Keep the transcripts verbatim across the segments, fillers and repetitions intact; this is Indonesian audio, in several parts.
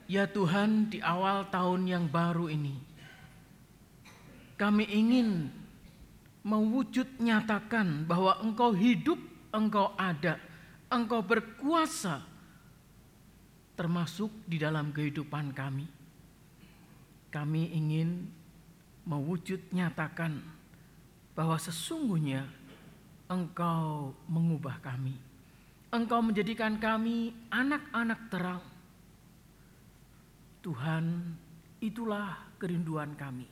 Ya Tuhan, di awal tahun yang baru ini, kami ingin mewujud nyatakan bahwa Engkau hidup, Engkau ada, Engkau berkuasa, termasuk di dalam kehidupan kami. Kami ingin mewujud nyatakan bahwa sesungguhnya Engkau mengubah kami. Engkau menjadikan kami anak-anak terang. Tuhan, itulah kerinduan kami.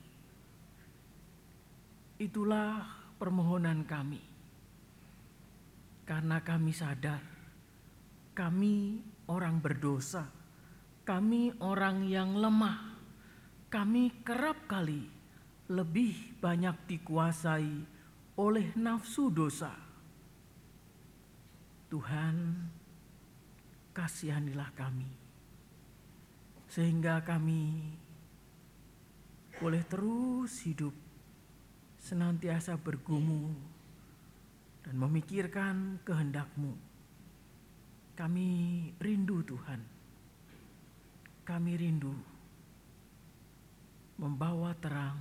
Itulah permohonan kami. Karena kami sadar, kami orang berdosa, kami orang yang lemah, kami kerap kali lebih banyak dikuasai oleh nafsu dosa. Tuhan, kasihanilah kami, sehingga kami boleh terus hidup senantiasa bergumul dan memikirkan kehendak-Mu. Kami rindu Tuhan, kami rindu membawa terang,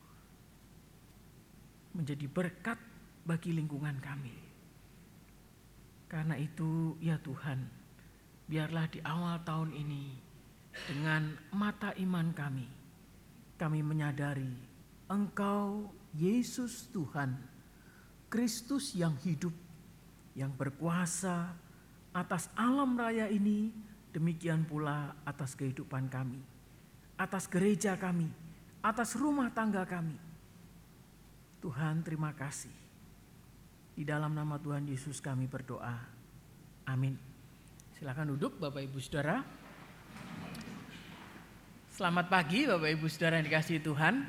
menjadi berkat bagi lingkungan kami. Karena itu ya Tuhan, biarlah di awal tahun ini dengan mata iman kami, kami menyadari Engkau Yesus Tuhan, Kristus yang hidup, yang berkuasa atas alam raya ini, demikian pula atas kehidupan kami, atas gereja kami, atas rumah tangga kami. Tuhan, terima kasih. Di dalam nama Tuhan Yesus kami berdoa. Amin. Silakan duduk Bapak Ibu Saudara. Selamat pagi Bapak Ibu Saudara yang dikasihi Tuhan.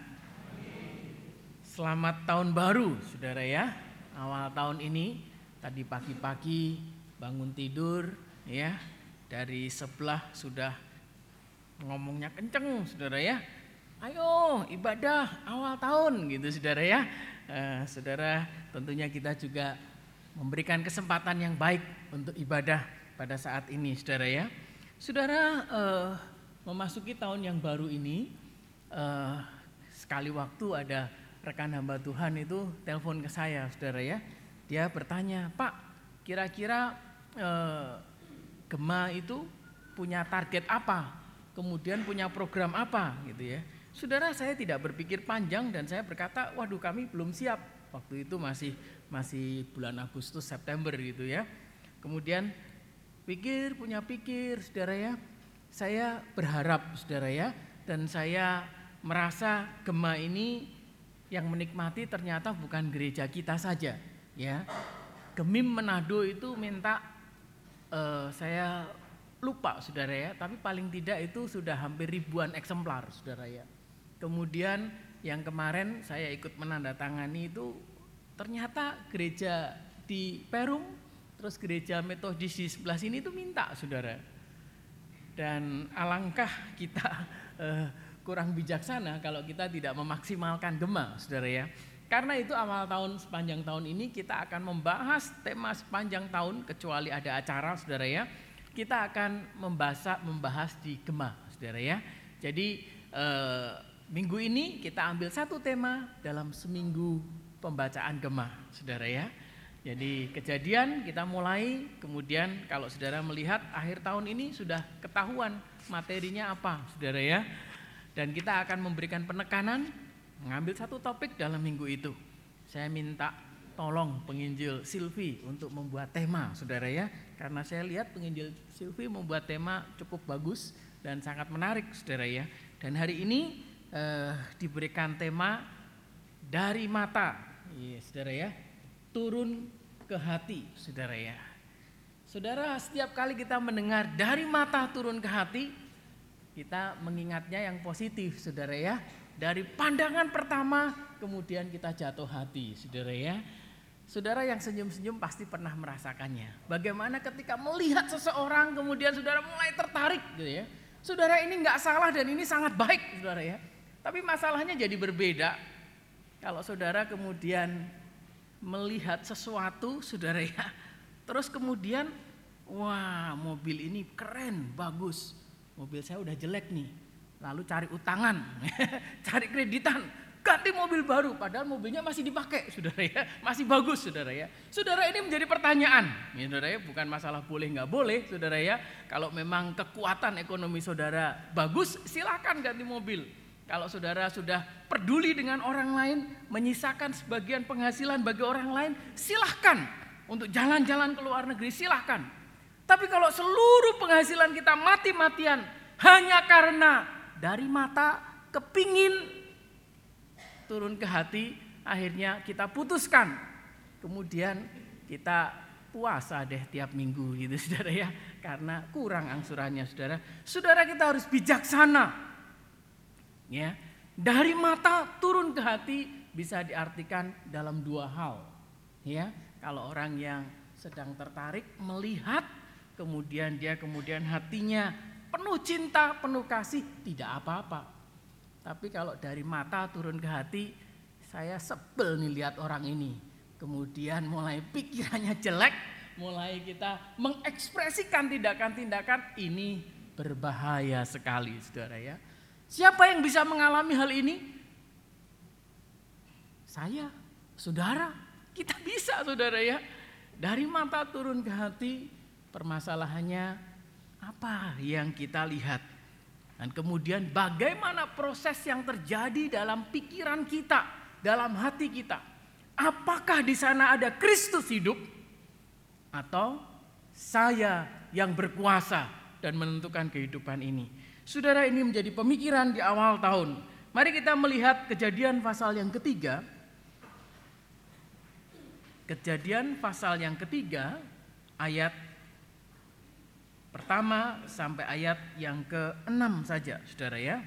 Selamat tahun baru Saudara ya. Awal tahun ini tadi pagi-pagi bangun tidur ya. Dari sebelah sudah ngomongnya kenceng Saudara ya. Ayo ibadah awal tahun gitu Saudara ya. Uh, saudara, tentunya kita juga memberikan kesempatan yang baik untuk ibadah pada saat ini, saudara ya. Saudara, uh, memasuki tahun yang baru ini, uh, sekali waktu ada rekan hamba Tuhan itu telepon ke saya, saudara ya. Dia bertanya, Pak, kira-kira uh, Gema itu punya target apa? Kemudian punya program apa, gitu ya. Saudara, saya tidak berpikir panjang dan saya berkata, waduh kami belum siap. Waktu itu masih masih bulan Agustus September gitu ya. Kemudian pikir punya pikir saudara ya. Saya berharap saudara ya, dan saya merasa Gema ini yang menikmati ternyata bukan gereja kita saja ya. Gemim Manado itu minta uh, saya lupa saudara ya, tapi paling tidak itu sudah hampir ribuan eksemplar saudara ya. Kemudian yang kemarin saya ikut menandatangani itu ternyata gereja di Perum, terus gereja Metodis di sebelah sini itu minta saudara. Dan alangkah kita eh, kurang bijaksana kalau kita tidak memaksimalkan Gema saudara ya. Karena itu awal tahun sepanjang tahun ini kita akan membahas tema sepanjang tahun, kecuali ada acara saudara ya. Kita akan membahas, membahas di Gema saudara ya. Jadi eh, minggu ini kita ambil satu tema dalam seminggu pembacaan Gema, saudara ya. Jadi kejadian kita mulai, kemudian kalau saudara melihat akhir tahun ini sudah ketahuan materinya apa, saudara ya. Dan kita akan memberikan penekanan, mengambil satu topik dalam minggu itu. Saya minta tolong penginjil Silvi untuk membuat tema, saudara ya. Karena saya lihat penginjil Silvi membuat tema cukup bagus dan sangat menarik, saudara ya. Dan hari ini Uh, diberikan tema dari mata, iya, saudara ya, turun ke hati, saudara ya. Saudara, setiap kali kita mendengar dari mata turun ke hati, kita mengingatnya yang positif, saudara ya. Dari pandangan pertama, kemudian kita jatuh hati, saudara ya. Saudara yang senyum-senyum pasti pernah merasakannya. Bagaimana ketika melihat seseorang, kemudian saudara mulai tertarik, gitu ya. Saudara, ini nggak salah dan ini sangat baik, saudara ya. Tapi masalahnya jadi berbeda kalau saudara kemudian melihat sesuatu saudara ya, terus kemudian wah mobil ini keren, bagus, mobil saya udah jelek nih, lalu cari utangan, cari kreditan, ganti mobil baru, padahal mobilnya masih dipakai, saudara ya, masih bagus, saudara ya. Saudara, ini menjadi pertanyaan, ya, saudara ya, bukan masalah boleh nggak boleh, saudara ya. Kalau memang kekuatan ekonomi saudara bagus, silakan ganti mobil. Kalau saudara sudah peduli dengan orang lain, menyisakan sebagian penghasilan bagi orang lain, silahkan untuk jalan-jalan ke luar negeri, silahkan. Tapi kalau seluruh penghasilan kita mati-matian hanya karena dari mata kepingin turun ke hati, akhirnya kita putuskan, kemudian kita puasa deh tiap minggu gitu, saudara ya, karena kurang angsurannya, saudara. Saudara, kita harus bijaksana. Ya, dari mata turun ke hati bisa diartikan dalam dua hal. Ya, kalau orang yang sedang tertarik melihat, kemudian dia kemudian hatinya penuh cinta, penuh kasih, tidak apa-apa. Tapi kalau dari mata turun ke hati, saya sebel nih lihat orang ini. Kemudian mulai pikirannya jelek, mulai kita mengekspresikan tindakan-tindakan, ini berbahaya sekali, saudara ya. Siapa yang bisa mengalami hal ini? Saya, saudara, kita bisa, saudara ya. Dari mata turun ke hati, permasalahannya apa yang kita lihat. Dan kemudian bagaimana proses yang terjadi dalam pikiran kita, dalam hati kita. Apakah di sana ada Kristus hidup? Atau saya yang berkuasa dan menentukan kehidupan ini? Saudara, ini menjadi pemikiran di awal tahun. Mari kita melihat Kejadian pasal yang ketiga. Kejadian pasal yang ketiga, ayat pertama sampai ayat yang keenam saja, saudara ya.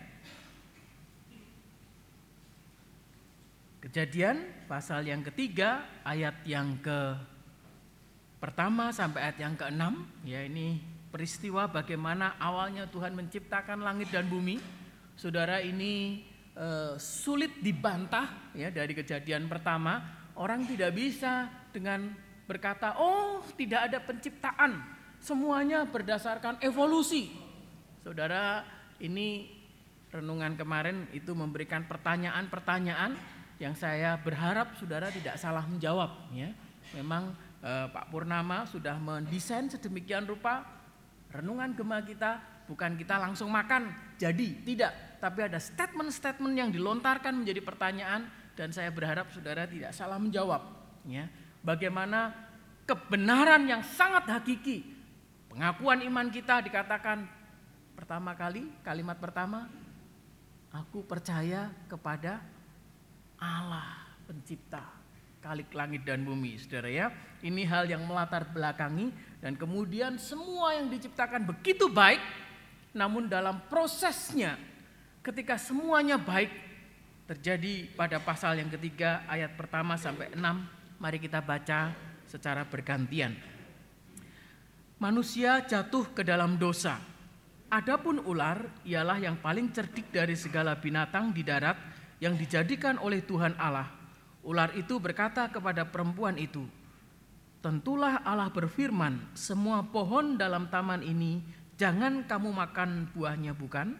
Kejadian pasal yang ketiga, ayat yang ke pertama sampai ayat yang keenam, ya, ini peristiwa bagaimana awalnya Tuhan menciptakan langit dan bumi. Saudara, ini e, sulit dibantah ya dari kejadian pertama. Orang tidak bisa dengan berkata, oh tidak ada penciptaan, semuanya berdasarkan evolusi. Saudara, ini renungan kemarin itu memberikan pertanyaan-pertanyaan yang saya berharap saudara tidak salah menjawab. Ya, memang e, Pak Purnama sudah mendesain sedemikian rupa. Renungan Gema kita bukan kita langsung makan jadi, tidak, tapi ada statement-statement yang dilontarkan menjadi pertanyaan, dan saya berharap saudara tidak salah menjawab. Ya, bagaimana kebenaran yang sangat hakiki, pengakuan iman kita dikatakan pertama kali, kalimat pertama, aku percaya kepada Allah pencipta Khalik langit dan bumi, saudara ya. Ini hal yang melatar belakangi, dan kemudian semua yang diciptakan begitu baik, namun dalam prosesnya ketika semuanya baik terjadi pada pasal yang ketiga ayat pertama sampai enam. Mari kita baca secara bergantian. Manusia jatuh ke dalam dosa. Adapun ular ialah yang paling cerdik dari segala binatang di darat yang dijadikan oleh Tuhan Allah. Ular itu berkata kepada perempuan itu, tentulah Allah berfirman, semua pohon dalam taman ini jangan kamu makan buahnya, bukan?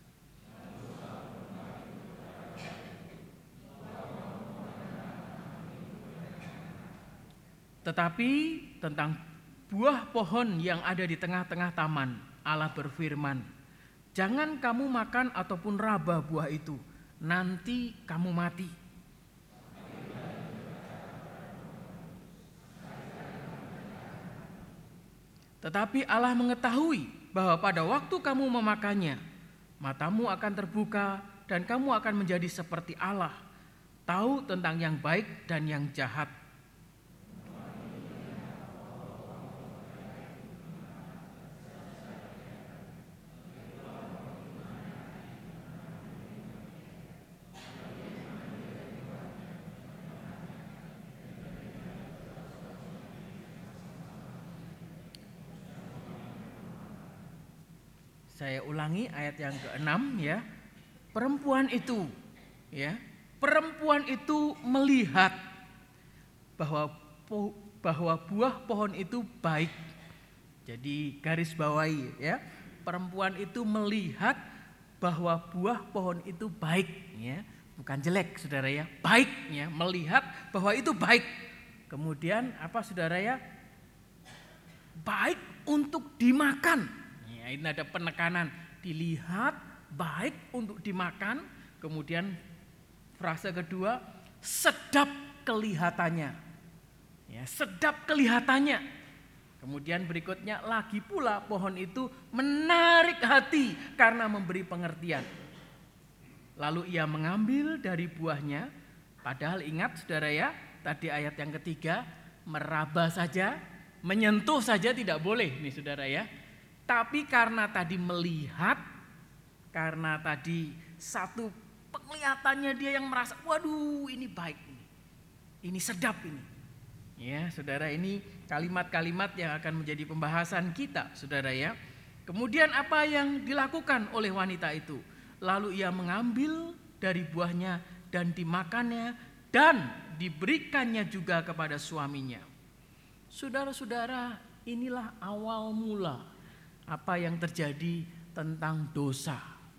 Tetapi tentang buah pohon yang ada di tengah-tengah taman, Allah berfirman, jangan kamu makan ataupun raba buah itu, nanti kamu mati. Tetapi Allah mengetahui bahwa pada waktu kamu memakannya, matamu akan terbuka dan kamu akan menjadi seperti Allah, tahu tentang yang baik dan yang jahat. Saya ulangi ayat yang keenam ya. Perempuan itu ya, perempuan itu melihat bahwa bahwa buah pohon itu baik. Jadi garis bawahi ya. perempuan itu melihat bahwa buah pohon itu baik, ya, bukan jelek, saudara ya, baik, ya, melihat bahwa itu baik. Kemudian apa, saudara ya? Baik untuk dimakan. Ya, ini ada penekanan, dilihat baik untuk dimakan. Kemudian frase kedua, sedap kelihatannya. Ya, sedap kelihatannya. Kemudian berikutnya, lagi pula pohon itu menarik hati karena memberi pengertian. Lalu ia mengambil dari buahnya, padahal ingat saudara ya, tadi ayat yang ketiga, meraba saja, menyentuh saja tidak boleh nih saudara ya. Tapi karena tadi melihat, karena tadi satu penglihatannya dia yang merasa, waduh ini baik, ini, ini sedap ini. Ya saudara, ini kalimat-kalimat yang akan menjadi pembahasan kita saudara ya. Kemudian apa yang dilakukan oleh wanita itu? Lalu ia mengambil dari buahnya dan dimakannya dan diberikannya juga kepada suaminya. Saudara-saudara, inilah awal mula apa yang terjadi tentang dosa.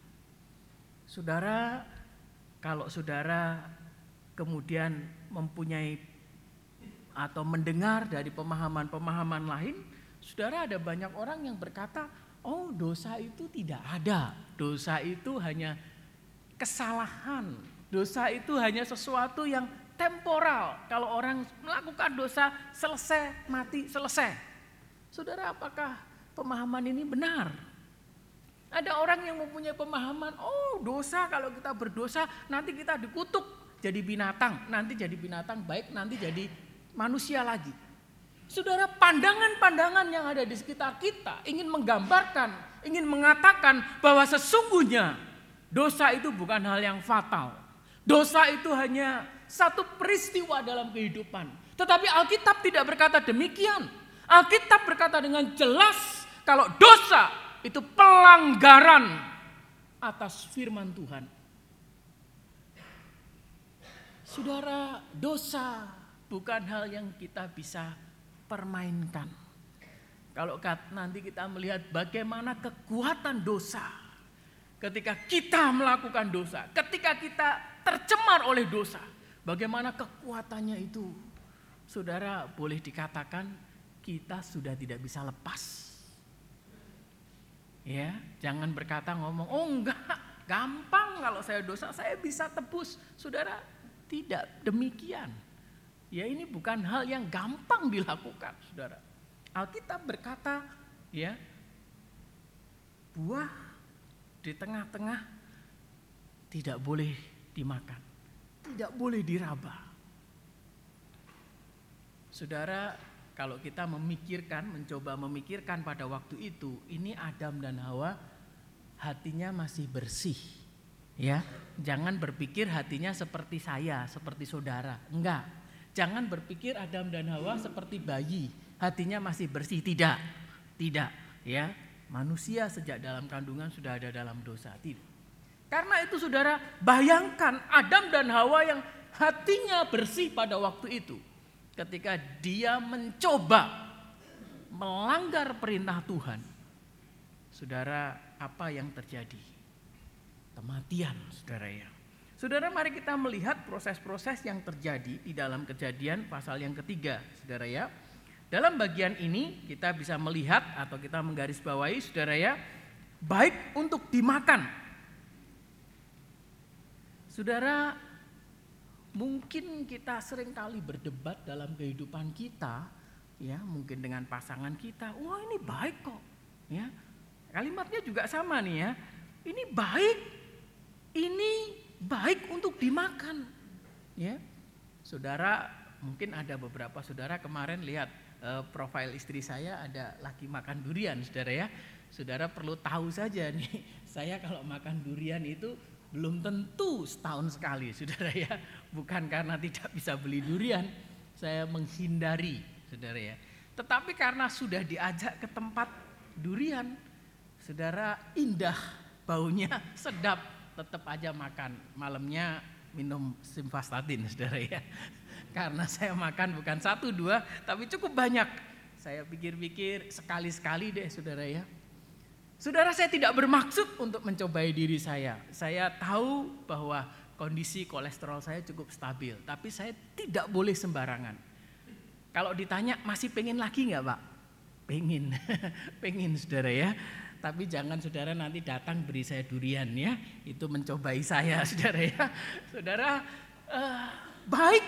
Saudara, kalau saudara kemudian mempunyai atau mendengar dari pemahaman-pemahaman lain, saudara, ada banyak orang yang berkata, oh dosa itu tidak ada, dosa itu hanya kesalahan, dosa itu hanya sesuatu yang temporal. Kalau orang melakukan dosa, selesai, mati, selesai. Saudara, apakah pemahaman ini benar? Ada orang yang mempunyai pemahaman, oh dosa, kalau kita berdosa nanti kita dikutuk jadi binatang, nanti jadi binatang baik, nanti jadi manusia lagi. Saudara, pandangan-pandangan yang ada di sekitar kita ingin menggambarkan, ingin mengatakan bahwa sesungguhnya dosa itu bukan hal yang fatal. Dosa itu hanya satu peristiwa dalam kehidupan. Tetapi Alkitab tidak berkata demikian. Alkitab berkata dengan jelas kalau dosa itu pelanggaran atas firman Tuhan. Saudara, dosa bukan hal yang kita bisa permainkan. Kalau nanti kita melihat bagaimana kekuatan dosa, ketika kita melakukan dosa, ketika kita tercemar oleh dosa, bagaimana kekuatannya itu, saudara, boleh dikatakan kita sudah tidak bisa lepas. Ya, jangan berkata ngomong, oh enggak, gampang kalau saya dosa saya bisa tebus. Saudara, tidak demikian. Ya, ini bukan hal yang gampang dilakukan, saudara. Alkitab berkata, ya, buah di tengah-tengah tidak boleh dimakan, tidak boleh diraba. Saudara, kalau kita memikirkan, mencoba memikirkan pada waktu itu, ini Adam dan Hawa hatinya masih bersih. Ya, jangan berpikir hatinya seperti saya, seperti saudara, enggak. Jangan berpikir Adam dan Hawa seperti bayi, hatinya masih bersih. Tidak, tidak. Ya, manusia sejak dalam kandungan sudah ada dalam dosa. Tidak. Karena itu saudara, bayangkan Adam dan Hawa yang hatinya bersih pada waktu itu. Ketika dia mencoba melanggar perintah Tuhan. Saudara, apa yang terjadi? Kematian, saudara ya. Saudara, mari kita melihat proses-proses yang terjadi di dalam Kejadian pasal yang ketiga, saudara ya. Dalam bagian ini kita bisa melihat atau kita menggarisbawahi, saudara ya, baik untuk dimakan. Saudara, mungkin kita seringkali berdebat dalam kehidupan kita, ya, mungkin dengan pasangan kita, wah ini baik kok, ya. Kalimatnya juga sama nih ya, ini baik, ini baik untuk dimakan, ya. Saudara, mungkin ada beberapa saudara kemarin lihat eh, profil istri saya ada lagi makan durian, saudara ya. Saudara perlu tahu saja nih, saya kalau makan durian itu belum tentu setahun sekali, saudara ya. Bukan karena tidak bisa beli durian, saya menghindari, saudara ya. Tetapi karena sudah diajak ke tempat durian, saudara, indah, baunya sedap, tetap aja makan. Malamnya minum simvastatin, saudara ya. Karena saya makan bukan satu dua, tapi cukup banyak. Saya pikir-pikir sekali-sekali deh, saudara ya. Saudara, saya tidak bermaksud untuk mencobai diri saya. Saya tahu bahwa kondisi kolesterol saya cukup stabil, tapi saya tidak boleh sembarangan. Kalau ditanya masih pengen lagi nggak Pak? Pengen, pengen saudara ya. Tapi jangan saudara nanti datang beri saya durian ya, itu mencobai saya saudara ya. Saudara, uh, baik,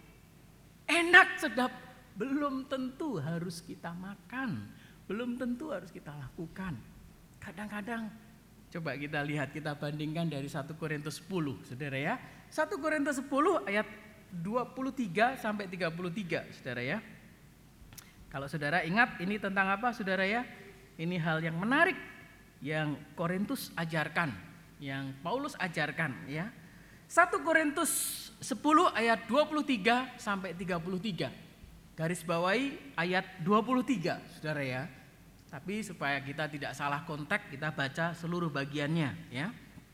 enak, sedap, belum tentu harus kita makan, belum tentu harus kita lakukan. Kadang-kadang coba kita lihat, kita bandingkan dari satu Korintus sepuluh saudara ya. satu Korintus sepuluh ayat dua puluh tiga sampai tiga puluh tiga saudara ya. Kalau saudara ingat ini tentang apa saudara ya? Ini hal yang menarik yang Korintus ajarkan, yang Paulus ajarkan ya. satu Korintus sepuluh ayat dua puluh tiga sampai tiga puluh tiga. Garis bawahi ayat dua puluh tiga saudara ya. Tapi supaya kita tidak salah konteks, kita baca seluruh bagiannya ya.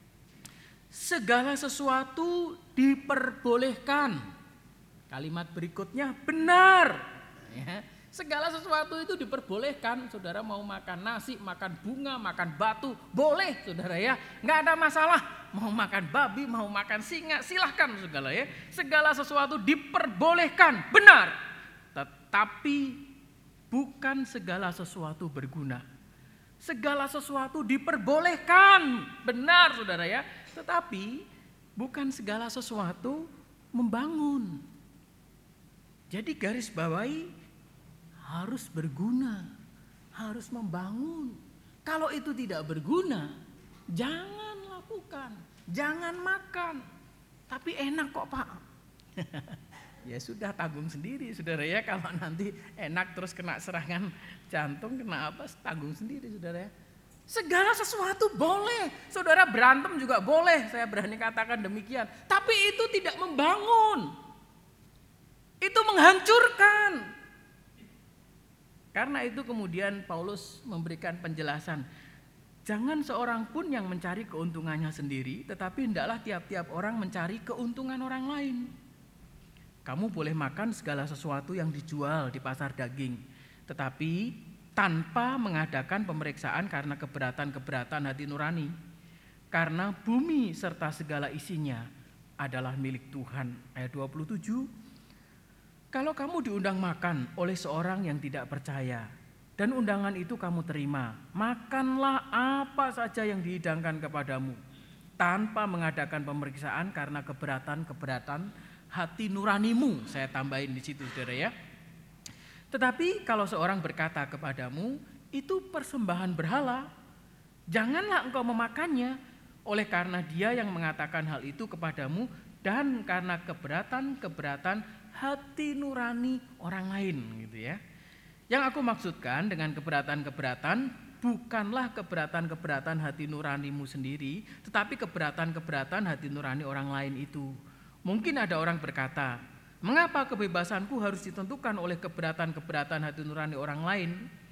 Segala sesuatu diperbolehkan. Kalimat berikutnya benar ya. Segala sesuatu itu diperbolehkan. Saudara mau makan nasi, makan bunga, makan batu, boleh saudara ya. Nggak ada masalah. Mau makan babi, mau makan singa, silahkan segala ya. Segala sesuatu diperbolehkan, benar. Tetapi bukan segala sesuatu berguna. Segala sesuatu diperbolehkan, benar saudara ya. Tetapi bukan segala sesuatu membangun. Jadi garis bawahi harus berguna, harus membangun. Kalau itu tidak berguna, jangan lakukan, jangan makan. Tapi enak kok Pak. Ya sudah, tanggung sendiri saudara ya. Kalau nanti enak terus kena serangan jantung, kena apa, tanggung sendiri saudara ya. Segala sesuatu boleh, saudara berantem juga boleh, saya berani katakan demikian. Tapi itu tidak membangun, itu menghancurkan. Karena itu kemudian Paulus memberikan penjelasan, jangan seorang pun yang mencari keuntungannya sendiri, tetapi hendaklah tiap-tiap orang mencari keuntungan orang lain. Kamu boleh makan segala sesuatu yang dijual di pasar daging, tetapi tanpa mengadakan pemeriksaan karena keberatan-keberatan hati nurani. Karena bumi serta segala isinya adalah milik Tuhan. Ayat dua puluh tujuh. Kalau kamu diundang makan oleh seorang yang tidak percaya dan undangan itu kamu terima, makanlah apa saja yang dihidangkan kepadamu tanpa mengadakan pemeriksaan karena keberatan-keberatan hati nuranimu. Saya tambahin di situ saudara ya. Tetapi kalau seorang berkata kepadamu, itu persembahan berhala, janganlah engkau memakannya, oleh karena dia yang mengatakan hal itu kepadamu dan karena keberatan-keberatan hati nurani orang lain gitu ya. Yang aku maksudkan dengan keberatan-keberatan bukanlah keberatan-keberatan hati nuranimu sendiri, tetapi keberatan-keberatan hati nurani orang lain itu. Mungkin ada orang berkata, mengapa kebebasanku harus ditentukan oleh keberatan-keberatan hati nurani orang lain?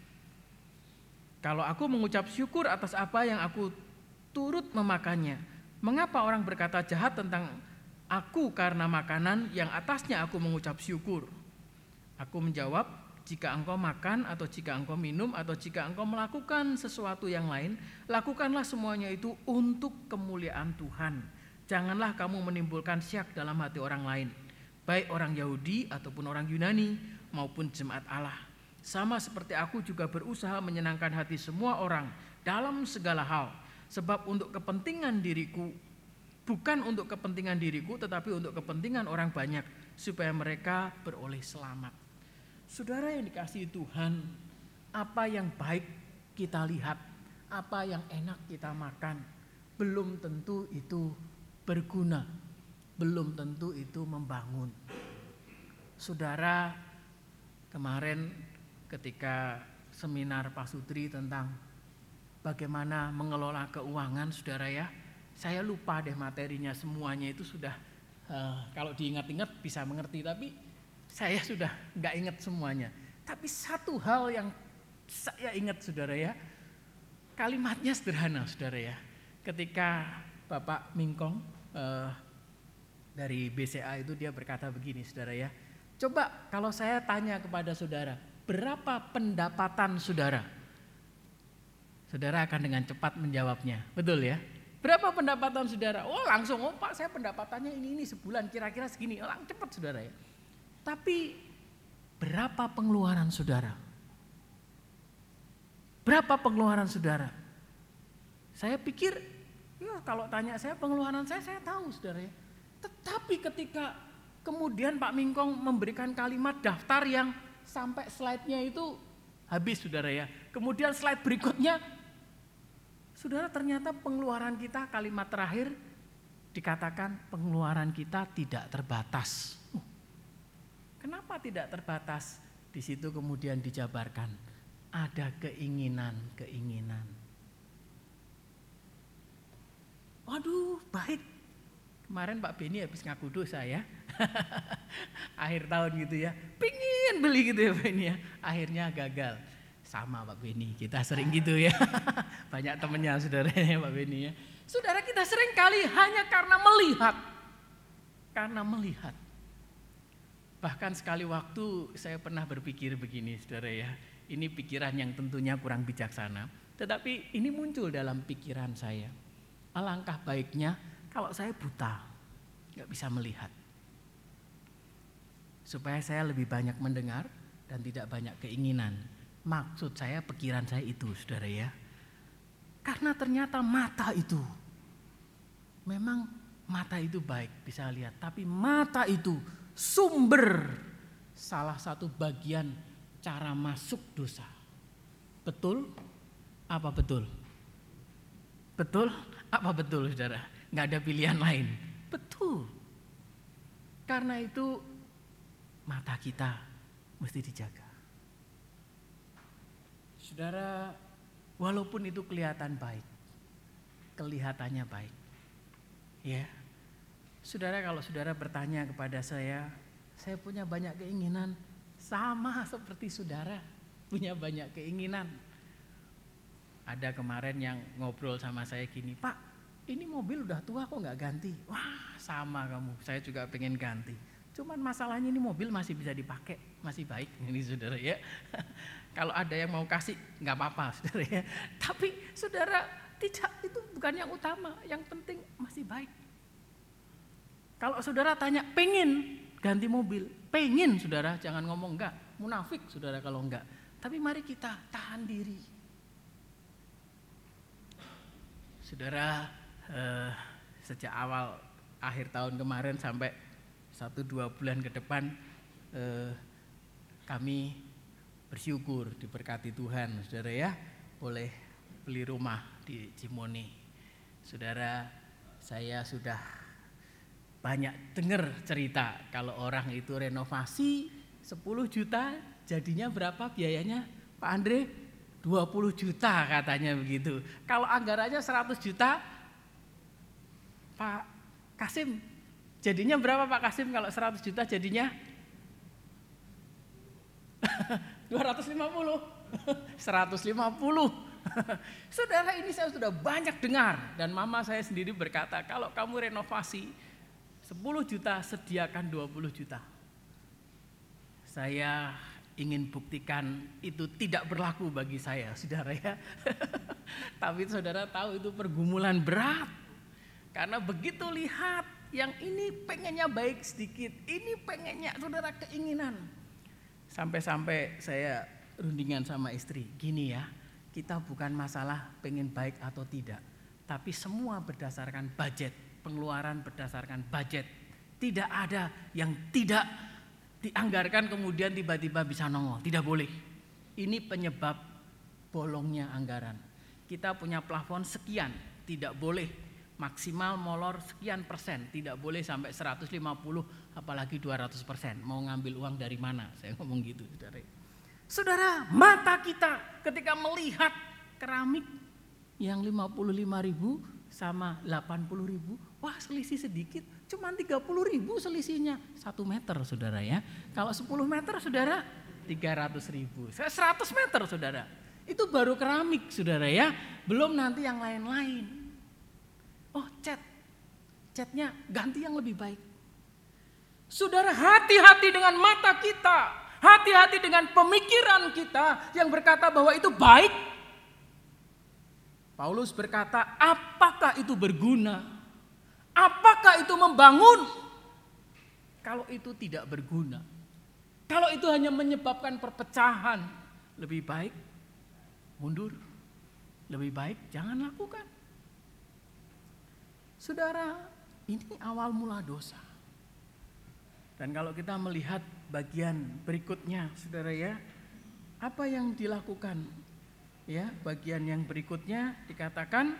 Kalau aku mengucap syukur atas apa yang aku turut memakannya, mengapa orang berkata jahat tentang aku karena makanan yang atasnya aku mengucap syukur? Aku menjawab, jika engkau makan atau jika engkau minum atau jika engkau melakukan sesuatu yang lain, lakukanlah semuanya itu untuk kemuliaan Tuhan. Janganlah kamu menimbulkan syak dalam hati orang lain, baik orang Yahudi ataupun orang Yunani maupun jemaat Allah. Sama seperti aku juga berusaha menyenangkan hati semua orang dalam segala hal, sebab untuk kepentingan diriku, bukan untuk kepentingan diriku, tetapi untuk kepentingan orang banyak, supaya mereka beroleh selamat. Saudara yang dikasihi Tuhan, apa yang baik kita lihat, apa yang enak kita makan, belum tentu itu berguna, belum tentu itu membangun. Saudara, kemarin ketika seminar Pak Sutri tentang bagaimana mengelola keuangan, saudara ya, saya lupa deh materinya, semuanya itu sudah uh, kalau diingat-ingat bisa mengerti, tapi saya sudah nggak ingat semuanya. Tapi satu hal yang saya ingat saudara ya, kalimatnya sederhana saudara ya. Ketika Bapak Mingkong uh, dari B C A itu dia berkata begini saudara ya, coba kalau saya tanya kepada saudara, berapa pendapatan saudara? saudara akan dengan cepat menjawabnya. Betul ya? Berapa pendapatan saudara? Oh langsung, oh Pak saya pendapatannya ini, ini sebulan kira-kira segini. Oh, cepat saudara ya. Tapi berapa pengeluaran saudara? Berapa pengeluaran saudara? Saya pikir, ya kalau tanya saya pengeluaran saya, saya tahu saudara ya. Tetapi ketika kemudian Pak Mingkong memberikan kalimat daftar yang sampai slide-nya itu habis saudara ya. Kemudian slide berikutnya, saudara ternyata pengeluaran kita kalimat terakhir dikatakan pengeluaran kita tidak terbatas. Uh, kenapa tidak terbatas? Di situ kemudian dijabarkan ada keinginan-keinginan. Waduh, baik. Kemarin Pak Beni habis ngaku dosa ya. Akhir tahun gitu ya. Pingin beli gitu ya Beni ya. Akhirnya gagal. Sama Pak Beni, kita sering gitu ya. Banyak temennya saudaranya Pak Beni ya. Saudara kita sering kali hanya karena melihat. Karena melihat. Bahkan sekali waktu saya pernah berpikir begini saudara ya. Ini pikiran yang tentunya kurang bijaksana. Tetapi ini muncul dalam pikiran saya. Alangkah baiknya kalau saya buta, gak bisa melihat. Supaya saya lebih banyak mendengar dan tidak banyak keinginan. Maksud saya, pikiran saya itu, saudara ya. Karena ternyata mata itu, memang mata itu baik, bisa lihat. Tapi mata itu sumber salah satu bagian cara masuk dosa. Betul? Apa betul? Betul? Apa betul, saudara? Nggak ada pilihan lain. Betul. Karena itu, mata kita mesti dijaga. Saudara, walaupun itu kelihatan baik, kelihatannya baik, ya. Saudara, kalau saudara bertanya kepada saya, saya punya banyak keinginan, sama seperti saudara punya banyak keinginan. Ada kemarin yang ngobrol sama saya gini, Pak, ini mobil udah tua kok nggak ganti? Wah, sama kamu, saya juga pengen ganti. Cuman masalahnya ini mobil masih bisa dipakai, masih baik ini saudara ya. Kalau ada yang mau kasih nggak apa-apa saudara ya. Tapi saudara tidak, itu bukan yang utama, yang penting masih baik. Kalau saudara tanya pengen ganti mobil, pengen saudara, jangan ngomong enggak, munafik saudara kalau enggak. Tapi mari kita tahan diri. Saudara, eh, sejak awal akhir tahun kemarin sampai satu dua bulan ke depan eh, kami bersyukur diberkati Tuhan, saudara ya, boleh beli rumah di Cimone. Saudara, saya sudah banyak dengar cerita kalau orang itu renovasi sepuluh juta jadinya berapa biayanya Pak Andre? dua puluh juta katanya begitu. Kalau anggarannya seratus juta, Pak Kasim, jadinya berapa Pak Kasim kalau seratus juta jadinya? dua ratus lima puluh. seratus lima puluh. Saudara, ini saya sudah banyak dengar dan mama saya sendiri berkata, kalau kamu renovasi sepuluh juta, sediakan dua puluh juta. Saya ingin buktikan itu tidak berlaku bagi saya, saudara ya. Tapi saudara tahu itu pergumulan berat. Karena begitu lihat yang ini pengennya baik sedikit, ini pengennya saudara keinginan. Sampai-sampai saya rundingan sama istri, gini ya, kita bukan masalah pengen baik atau tidak, tapi semua berdasarkan budget, pengeluaran berdasarkan budget. Tidak ada yang tidak dianggarkan kemudian tiba-tiba bisa nongol, tidak boleh. Ini penyebab bolongnya anggaran. Kita punya plafon sekian, tidak boleh maksimal molor sekian persen, tidak boleh sampai seratus lima puluh apalagi dua ratus persen. Mau ngambil uang dari mana? Saya ngomong gitu, saudara. Saudara, mata kita ketika melihat keramik yang lima puluh lima ribu sama delapan puluh ribu, wah selisih sedikit, cuma tiga puluh ribu selisihnya, satu meter saudara ya. Kalau sepuluh meter saudara, tiga ratus ribu, seratus meter saudara, itu baru keramik saudara ya, belum nanti yang lain-lain. Oh cat, catnya ganti yang lebih baik. Saudara, hati-hati dengan mata kita, hati-hati dengan pemikiran kita yang berkata bahwa itu baik. Paulus berkata, apakah itu berguna? Apakah itu membangun? Kalau itu tidak berguna, kalau itu hanya menyebabkan perpecahan, lebih baik mundur, lebih baik jangan lakukan. Saudara, ini awal mula dosa. Dan kalau kita melihat bagian berikutnya, saudara ya, apa yang dilakukan? Ya, bagian yang berikutnya dikatakan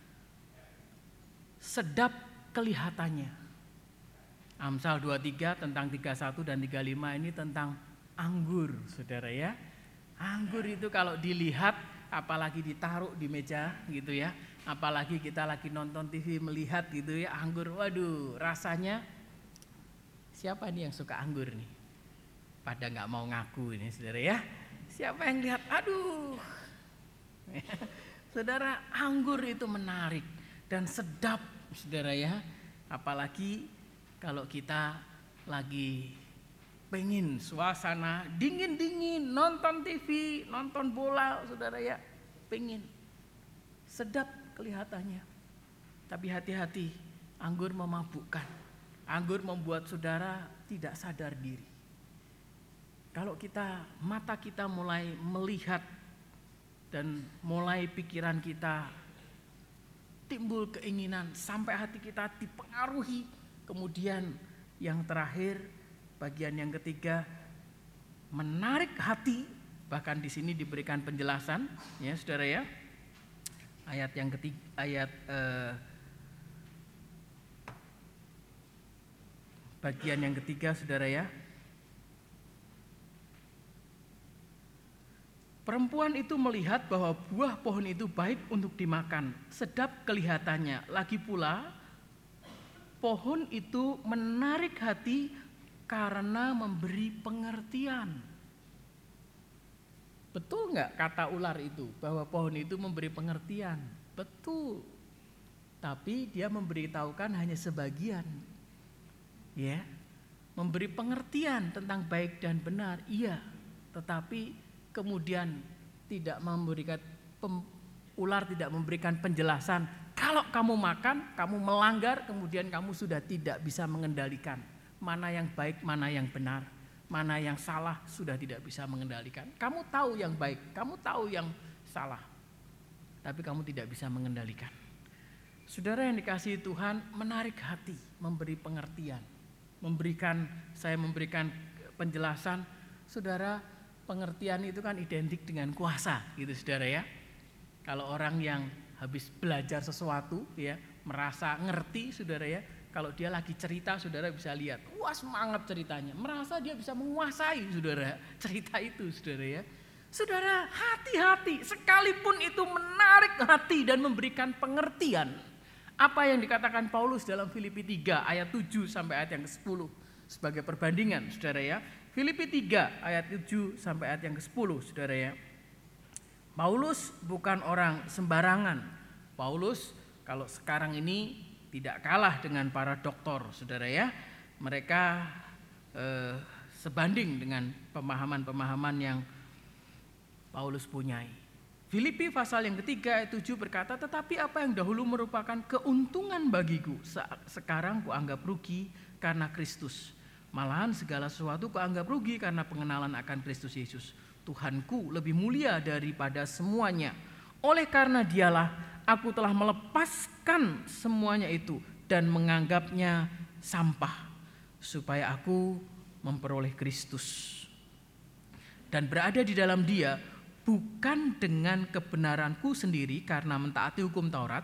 sedap kelihatannya. Amsal dua puluh tiga tentang tiga puluh satu dan tiga puluh lima ini tentang anggur, saudara ya. Anggur itu kalau dilihat, apalagi ditaruh di meja gitu ya, apalagi kita lagi nonton T V melihat gitu ya, anggur, waduh rasanya, siapa nih yang suka anggur nih? Pada nggak mau ngaku ini saudara ya. Siapa yang lihat, aduh. Saudara, anggur itu menarik dan sedap saudara ya. Apalagi kalau kita lagi pengen suasana dingin-dingin, nonton T V, nonton bola saudara ya, pengen sedap kelihatannya. Tapi hati-hati, anggur memabukkan. Anggur membuat saudara tidak sadar diri. Kalau kita, mata kita mulai melihat dan mulai pikiran kita timbul keinginan sampai hati kita dipengaruhi. Kemudian yang terakhir, bagian yang ketiga, menarik hati. Bahkan di sini diberikan penjelasan, ya saudara ya. Ayat yang ketiga, ayat eh, bagian yang ketiga, saudara ya. Perempuan itu melihat bahwa buah pohon itu baik untuk dimakan, sedap kelihatannya. Lagi pula, pohon itu menarik hati karena memberi pengertian. Betul nggak kata ular itu bahwa pohon itu memberi pengertian? Betul. Tapi dia memberitahukan hanya sebagian. Ya. Memberi pengertian tentang baik dan benar. Iya. Tetapi kemudian tidak memberikan pem, ular tidak memberikan penjelasan. Kalau kamu makan, kamu melanggar, kemudian kamu sudah tidak bisa mengendalikan mana yang baik, mana yang benar, mana yang salah, sudah tidak bisa mengendalikan. Kamu tahu yang baik, kamu tahu yang salah, tapi kamu tidak bisa mengendalikan. Saudara yang dikasihi Tuhan, menarik hati, memberi pengertian, memberikan saya memberikan penjelasan. Saudara, pengertian itu kan identik dengan kuasa, gitu saudara ya. Kalau orang yang habis belajar sesuatu, ya merasa ngerti, saudara ya. Kalau dia lagi cerita, saudara bisa lihat, wah semangat ceritanya, merasa dia bisa menguasai, saudara, cerita itu, saudara ya. Saudara, hati-hati, sekalipun itu menarik hati dan memberikan pengertian. Apa yang dikatakan Paulus dalam Filipi tiga ayat tujuh sampai ayat yang kesepuluh sebagai perbandingan, saudara ya. Filipi tiga ayat tujuh sampai ayat yang kesepuluh, saudara ya. Paulus bukan orang sembarangan. Paulus kalau sekarang ini tidak kalah dengan para doktor, saudara ya. Mereka eh, sebanding dengan pemahaman-pemahaman yang Paulus punyai. Filipi pasal yang ketiga ayat tujuh berkata, tetapi apa yang dahulu merupakan keuntungan bagiku, sekarang kuanggap rugi karena Kristus. Malahan segala sesuatu kuanggap rugi karena pengenalan akan Kristus Yesus, Tuhanku lebih mulia daripada semuanya. Oleh karena dialah aku telah melepaskan semuanya itu dan menganggapnya sampah, supaya aku memperoleh Kristus dan berada di dalam Dia, bukan dengan kebenaranku sendiri karena mentaati hukum Taurat,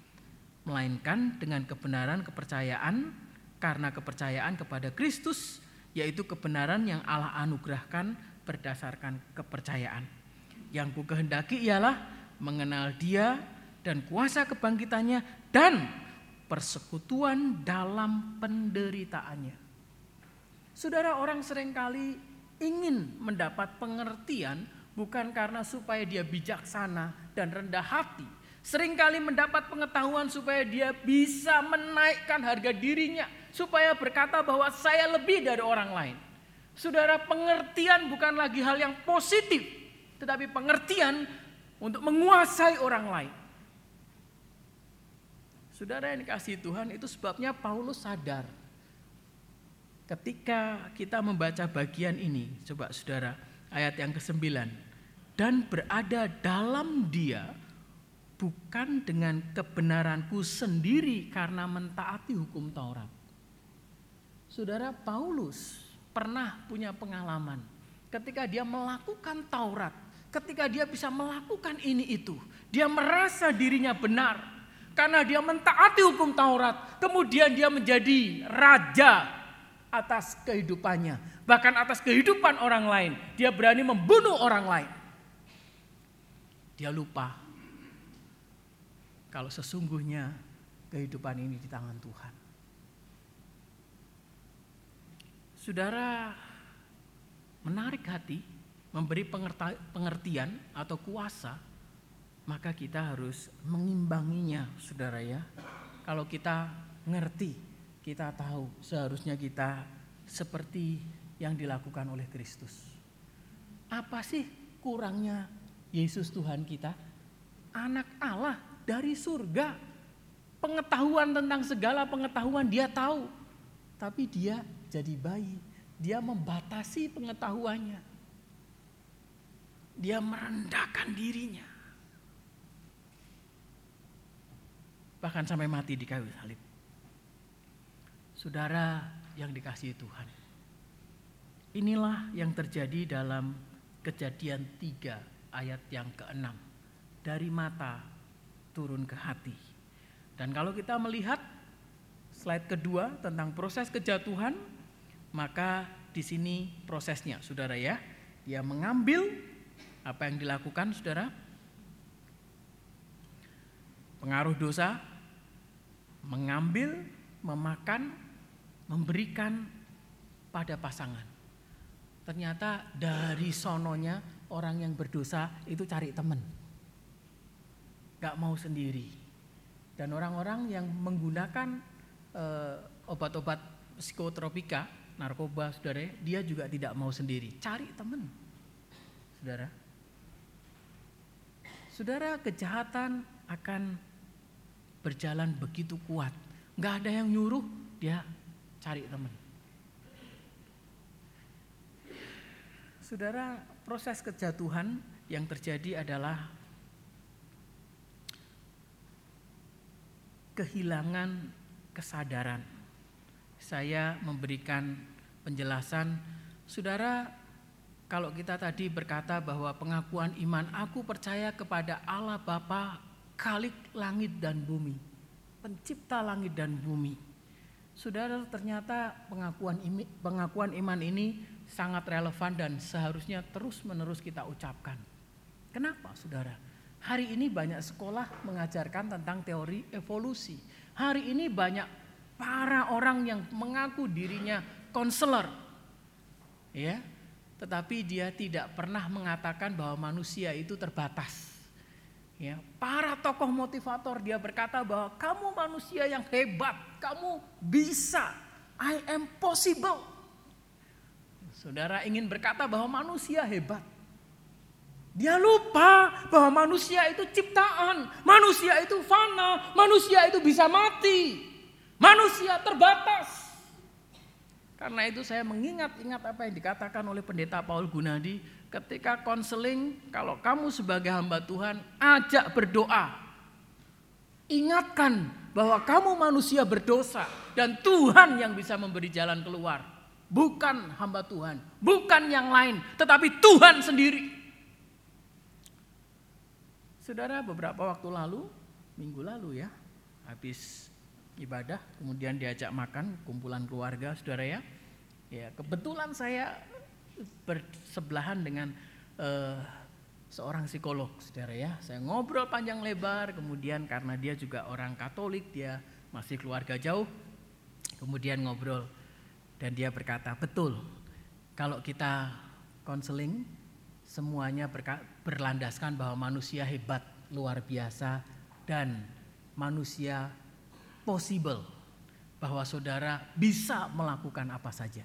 melainkan dengan kebenaran kepercayaan karena kepercayaan kepada Kristus, yaitu kebenaran yang Allah anugerahkan berdasarkan kepercayaan. Yang ku kehendaki ialah mengenal Dia dan kuasa kebangkitannya dan persekutuan dalam penderitaannya. Saudara, orang seringkali ingin mendapat pengertian bukan karena supaya dia bijaksana dan rendah hati. Seringkali mendapat pengetahuan supaya dia bisa menaikkan harga dirinya, supaya berkata bahwa saya lebih dari orang lain. Saudara, pengertian bukan lagi hal yang positif, tetapi pengertian untuk menguasai orang lain. Saudara yang dikasihi Tuhan, itu sebabnya Paulus sadar. Ketika kita membaca bagian ini, coba saudara, ayat yang kesembilan. Dan berada dalam dia, bukan dengan kebenaranku sendiri karena mentaati hukum Taurat. Saudara, Paulus pernah punya pengalaman ketika dia melakukan Taurat, ketika dia bisa melakukan ini itu, dia merasa dirinya benar karena dia mentaati hukum Taurat. Kemudian dia menjadi raja atas kehidupannya, bahkan atas kehidupan orang lain. Dia berani membunuh orang lain. Dia lupa kalau sesungguhnya kehidupan ini di tangan Tuhan. Saudara, menarik hati, memberi pengertian atau kuasa, maka kita harus mengimbanginya, saudara ya. Kalau kita ngerti, kita tahu seharusnya kita seperti yang dilakukan oleh Kristus. Apa sih kurangnya Yesus Tuhan kita? Anak Allah dari surga. Pengetahuan tentang segala pengetahuan dia tahu. Tapi dia jadi bayi. Dia membatasi pengetahuannya. Dia merendahkan dirinya. Bahkan sampai mati di kayu salib. Saudara yang dikasihi Tuhan. Inilah yang terjadi dalam Kejadian tiga ayat yang keenam. Dari mata turun ke hati. Dan kalau kita melihat slide kedua tentang proses kejatuhan, maka di sini prosesnya, saudara ya. Dia mengambil apa yang dilakukan, saudara. Pengaruh dosa, mengambil, memakan, memberikan pada pasangan. Ternyata dari sononya orang yang berdosa itu cari teman. Gak mau sendiri. Dan orang-orang yang menggunakan e, obat-obat psikotropika, narkoba, saudara, dia juga tidak mau sendiri. Cari teman, saudara. Saudara, kejahatan akan berjalan begitu kuat. Gak ada yang nyuruh, dia cari teman. Saudara, proses kejatuhan yang terjadi adalah kehilangan kesadaran. Saya memberikan penjelasan, saudara, kalau kita tadi berkata bahwa pengakuan iman, aku percaya kepada Allah Bapa, Khalik langit dan bumi, pencipta langit dan bumi. Saudara, ternyata pengakuan imi, pengakuan iman ini sangat relevan dan seharusnya terus-menerus kita ucapkan. Kenapa, saudara? Hari ini banyak sekolah mengajarkan tentang teori evolusi. Hari ini banyak para orang yang mengaku dirinya konselor, ya, tetapi dia tidak pernah mengatakan bahwa manusia itu terbatas. Ya, para tokoh motivator dia berkata bahwa kamu manusia yang hebat, kamu bisa, I am possible. Saudara ingin berkata bahwa manusia hebat. Dia lupa bahwa manusia itu ciptaan, manusia itu fana, manusia itu bisa mati, manusia terbatas. Karena itu saya mengingat-ingat apa yang dikatakan oleh pendeta Paul Gunadi ketika konseling, kalau kamu sebagai hamba Tuhan ajak berdoa. Ingatkan bahwa kamu manusia berdosa dan Tuhan yang bisa memberi jalan keluar. Bukan hamba Tuhan, bukan yang lain, tetapi Tuhan sendiri. Saudara, beberapa waktu lalu, minggu lalu ya, habis ibadah, kemudian diajak makan, kumpulan keluarga, saudara ya. Ya, kebetulan saya bersebelahan dengan uh, seorang psikolog, saudara ya. Saya ngobrol panjang lebar, kemudian karena dia juga orang Katolik, dia masih keluarga jauh, kemudian ngobrol. Dan dia berkata, betul, kalau kita konseling, semuanya berka- berlandaskan bahwa manusia hebat, luar biasa, dan manusia possible, bahwa saudara bisa melakukan apa saja.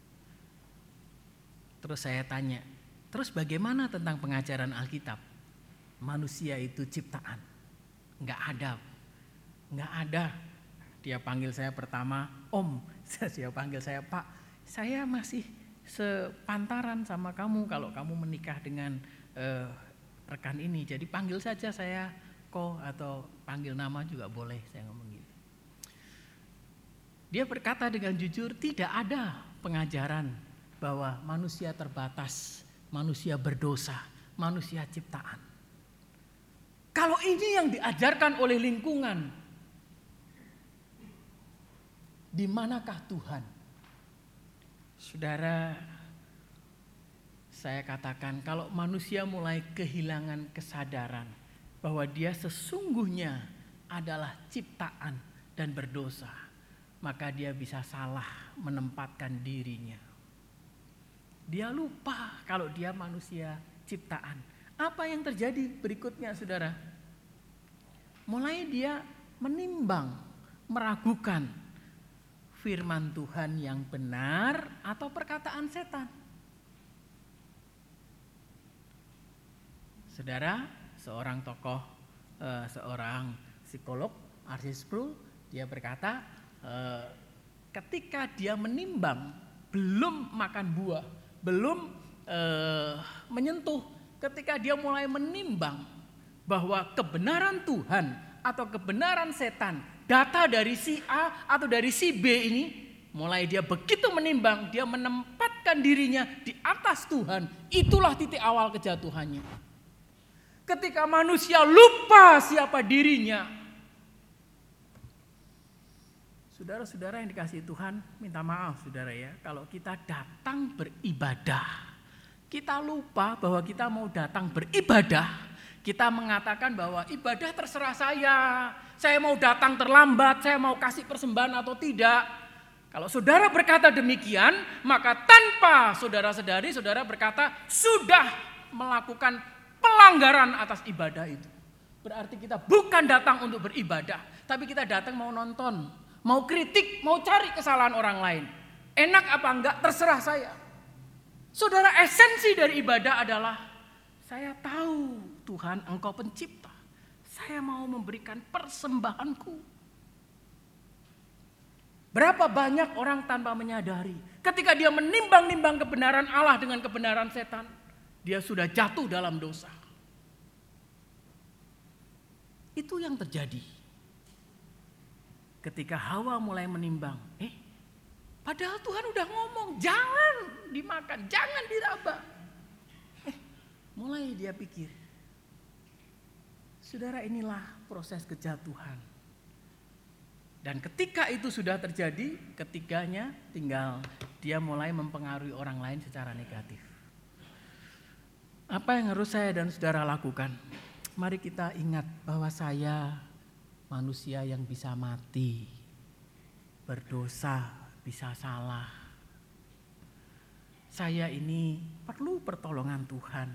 Terus saya tanya, terus bagaimana tentang pengajaran Alkitab? Manusia itu ciptaan, enggak ada. Nggak ada. Dia panggil saya pertama Om, dia panggil saya Pak. Saya masih sepantaran sama kamu kalau kamu menikah dengan eh, rekan ini. Jadi panggil saja saya Ko atau panggil nama juga boleh, saya ngomong gitu. Dia berkata dengan jujur, tidak ada pengajaran bahwa manusia terbatas, manusia berdosa, manusia ciptaan. Kalau ini yang diajarkan oleh lingkungan, di manakah Tuhan? Saudara, saya katakan kalau manusia mulai kehilangan kesadaran bahwa dia sesungguhnya adalah ciptaan dan berdosa, maka dia bisa salah menempatkan dirinya. Dia lupa kalau dia manusia ciptaan. Apa yang terjadi berikutnya, saudara? Mulai dia menimbang, meragukan firman Tuhan yang benar atau perkataan setan. Saudara, seorang tokoh, eh, seorang psikolog, Archie Sproul, dia berkata, eh, ketika dia menimbang, belum makan buah, belum eh, menyentuh, ketika dia mulai menimbang bahwa kebenaran Tuhan atau kebenaran setan, data dari si A atau dari si B ini, mulai dia begitu menimbang, dia menempatkan dirinya di atas Tuhan. Itulah titik awal kejatuhannya. Ketika manusia lupa siapa dirinya. Saudara-saudara yang dikasihi Tuhan, minta maaf saudara ya, kalau kita datang beribadah, kita lupa bahwa kita mau datang beribadah. Kita mengatakan bahwa ibadah terserah saya, saya mau datang terlambat, saya mau kasih persembahan atau tidak. Kalau saudara berkata demikian, maka tanpa saudara-saudari, saudara berkata sudah melakukan pelanggaran atas ibadah itu. Berarti kita bukan datang untuk beribadah, tapi kita datang mau nonton, mau kritik, mau cari kesalahan orang lain. Enak apa enggak, terserah saya. Saudara, esensi dari ibadah adalah saya tahu Tuhan Engkau pencipta. Saya mau memberikan persembahanku. Berapa banyak orang tanpa menyadari, ketika dia menimbang-nimbang kebenaran Allah dengan kebenaran setan, dia sudah jatuh dalam dosa. Itu yang terjadi. Ketika Hawa mulai menimbang, eh padahal Tuhan udah ngomong, jangan dimakan, jangan diraba. Eh, mulai dia pikir, saudara, inilah proses kejatuhan. Dan ketika itu sudah terjadi, ketiganya tinggal dia mulai mempengaruhi orang lain secara negatif. Apa yang harus saya dan saudara lakukan? Mari kita ingat bahwa saya manusia yang bisa mati, berdosa, bisa salah. Saya ini perlu pertolongan Tuhan.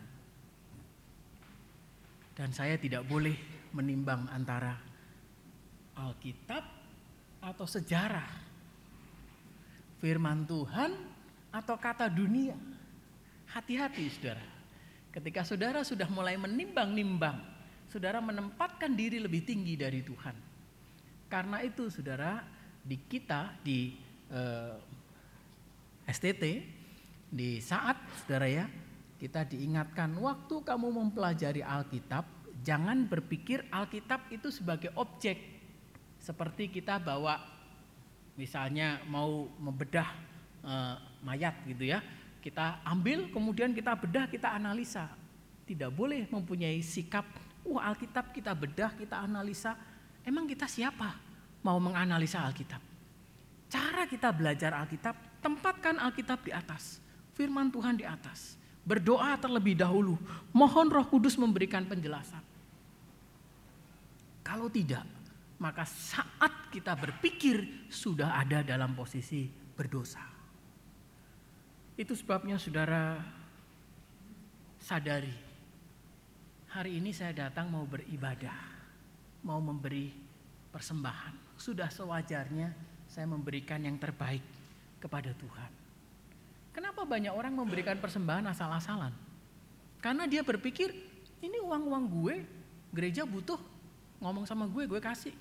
Dan saya tidak boleh menimbang antara Alkitab atau sejarah, firman Tuhan atau kata dunia. Hati-hati saudara. Ketika saudara sudah mulai menimbang-nimbang, saudara menempatkan diri lebih tinggi dari Tuhan. Karena itu saudara, di kita di eh, S T T, di saat saudara ya, kita diingatkan waktu kamu mempelajari Alkitab, jangan berpikir Alkitab itu sebagai objek. Seperti kita bawa misalnya mau membedah eh, mayat gitu ya. Kita ambil kemudian kita bedah, kita analisa. Tidak boleh mempunyai sikap, wah Alkitab kita bedah, kita analisa. Emang kita siapa mau menganalisa Alkitab? Cara kita belajar Alkitab, tempatkan Alkitab di atas, firman Tuhan di atas. Berdoa terlebih dahulu, mohon Roh Kudus memberikan penjelasan. Kalau tidak, maka saat kita berpikir sudah ada dalam posisi berdosa. Itu sebabnya saudara sadari, hari ini saya datang mau beribadah, mau memberi persembahan. Sudah sewajarnya saya memberikan yang terbaik kepada Tuhan. Kenapa banyak orang memberikan persembahan asal-asalan? Karena dia berpikir, ini uang-uang gue, gereja butuh, ngomong sama gue, gue kasih.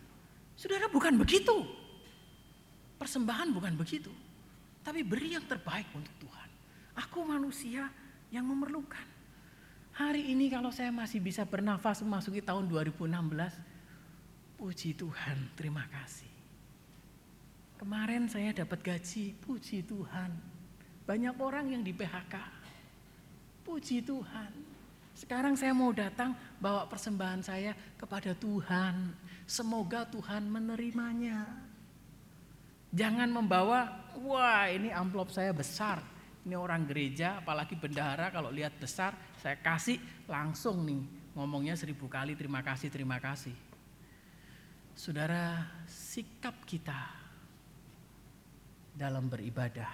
Saudara, bukan begitu. Persembahan bukan begitu. Tapi beri yang terbaik untuk Tuhan. Aku manusia yang memerlukan. Hari ini kalau saya masih bisa bernafas memasuki tahun dua ribu enam belas, puji Tuhan, terima kasih. Kemarin saya dapat gaji, puji Tuhan. Banyak orang yang di P H K, puji Tuhan. Sekarang saya mau datang bawa persembahan saya kepada Tuhan. Semoga Tuhan menerimanya. Jangan membawa, wah ini amplop saya besar. Ini orang gereja, apalagi bendahara kalau lihat besar, saya kasih langsung nih. Ngomongnya seribu kali terima kasih, terima kasih. Saudara, sikap kita dalam beribadah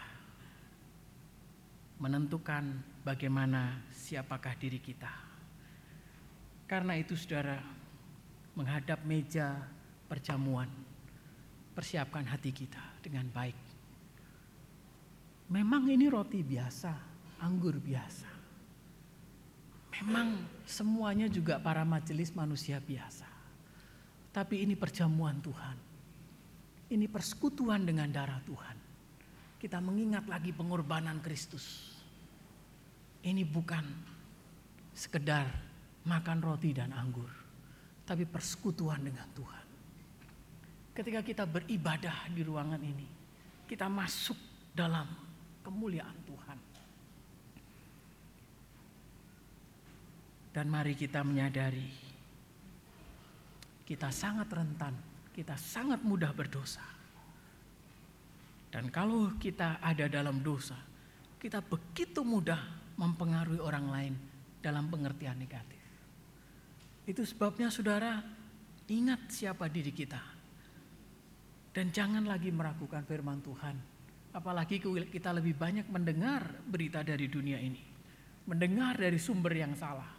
menentukan bagaimana siapakah diri kita. Karena itu saudara, menghadap meja perjamuan, persiapkan hati kita dengan baik. Memang ini roti biasa, anggur biasa. Memang semuanya juga para majelis manusia biasa. Tapi ini perjamuan Tuhan. Ini persekutuan dengan darah Tuhan. Kita mengingat lagi pengorbanan Kristus. Ini bukan sekedar makan roti dan anggur, tapi persekutuan dengan Tuhan. Ketika kita beribadah di ruangan ini, kita masuk dalam kemuliaan Tuhan. Dan mari kita menyadari, kita sangat rentan, kita sangat mudah berdosa. Dan kalau kita ada dalam dosa, kita begitu mudah mempengaruhi orang lain dalam pengertian negatif. Itu sebabnya saudara, ingat siapa diri kita. Dan jangan lagi meragukan firman Tuhan. Apalagi kita lebih banyak mendengar berita dari dunia ini. Mendengar dari sumber yang salah.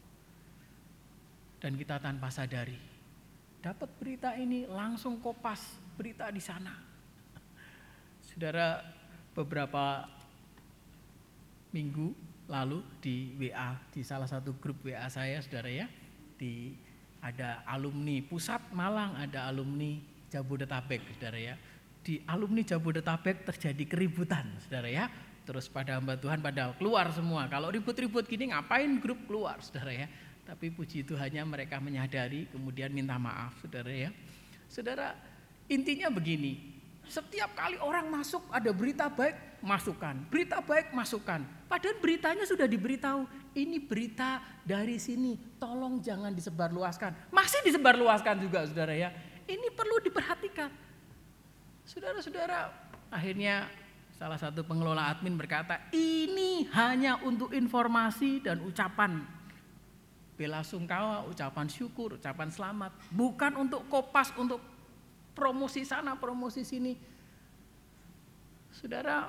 Dan kita tanpa sadari, dapat berita ini langsung kopas berita di sana. Saudara, beberapa minggu lalu di W A, di salah satu grup W A saya, saudara ya, di ada alumni Pusat Malang, ada alumni Jabodetabek, saudara ya. Di alumni Jabodetabek terjadi keributan, saudara ya. Terus pada hamba Tuhan pada keluar semua. Kalau ribut-ribut gini ngapain grup keluar, saudara ya. Tapi puji Tuhannya mereka menyadari kemudian minta maaf, saudara ya. Saudara, intinya begini. Setiap kali orang masuk ada berita baik, masukkan. Berita baik, masukkan. Padahal beritanya sudah diberitahu. Ini berita dari sini, tolong jangan disebarluaskan. Masih disebarluaskan juga, saudara ya. Ini perlu diperhatikan. Saudara-saudara, akhirnya salah satu pengelola admin berkata, ini hanya untuk informasi dan ucapan bela sungkawa, ucapan syukur, ucapan selamat. Bukan untuk kopas, untuk promosi sana, promosi sini. Saudara,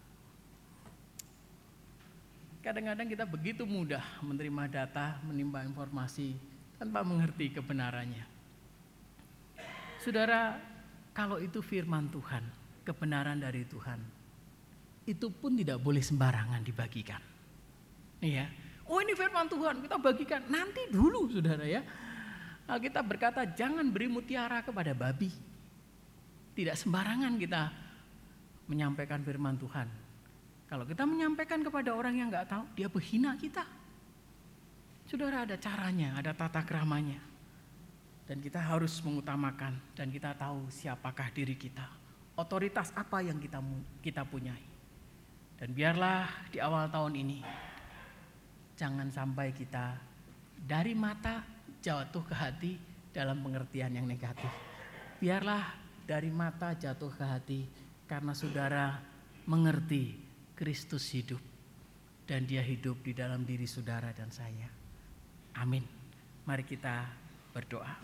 kadang-kadang kita begitu mudah menerima data, menimba informasi tanpa mengerti kebenarannya. Saudara, kalau itu firman Tuhan, kebenaran dari Tuhan, itu pun tidak boleh sembarangan dibagikan. Iya. Oh ini firman Tuhan, kita bagikan. Nanti dulu saudara ya. Kita berkata jangan beri mutiara kepada babi. Tidak sembarangan kita menyampaikan firman Tuhan. Kalau kita menyampaikan kepada orang yang gak tahu, dia menghina kita. Saudara, ada caranya, ada tata keramanya. Dan kita harus mengutamakan dan kita tahu siapakah diri kita. Otoritas apa yang kita kita punyai. Dan biarlah di awal tahun ini jangan sampai kita dari mata jatuh ke hati dalam pengertian yang negatif. Biarlah dari mata jatuh ke hati karena saudara mengerti Kristus hidup dan dia hidup di dalam diri saudara dan saya. Amin. Mari kita berdoa.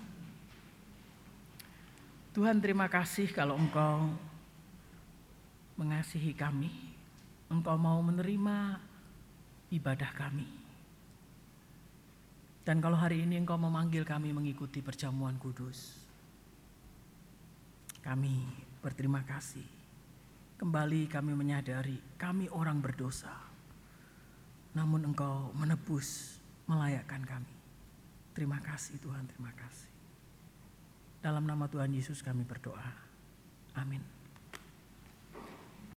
Tuhan, terima kasih kalau Engkau mengasihi kami. Engkau mau menerima ibadah kami. Dan kalau hari ini Engkau memanggil kami mengikuti perjamuan kudus, kami berterima kasih. Kembali kami menyadari kami orang berdosa. Namun Engkau menebus, melayakkan kami. Terima kasih Tuhan, terima kasih. Dalam nama Tuhan Yesus kami berdoa. Amin.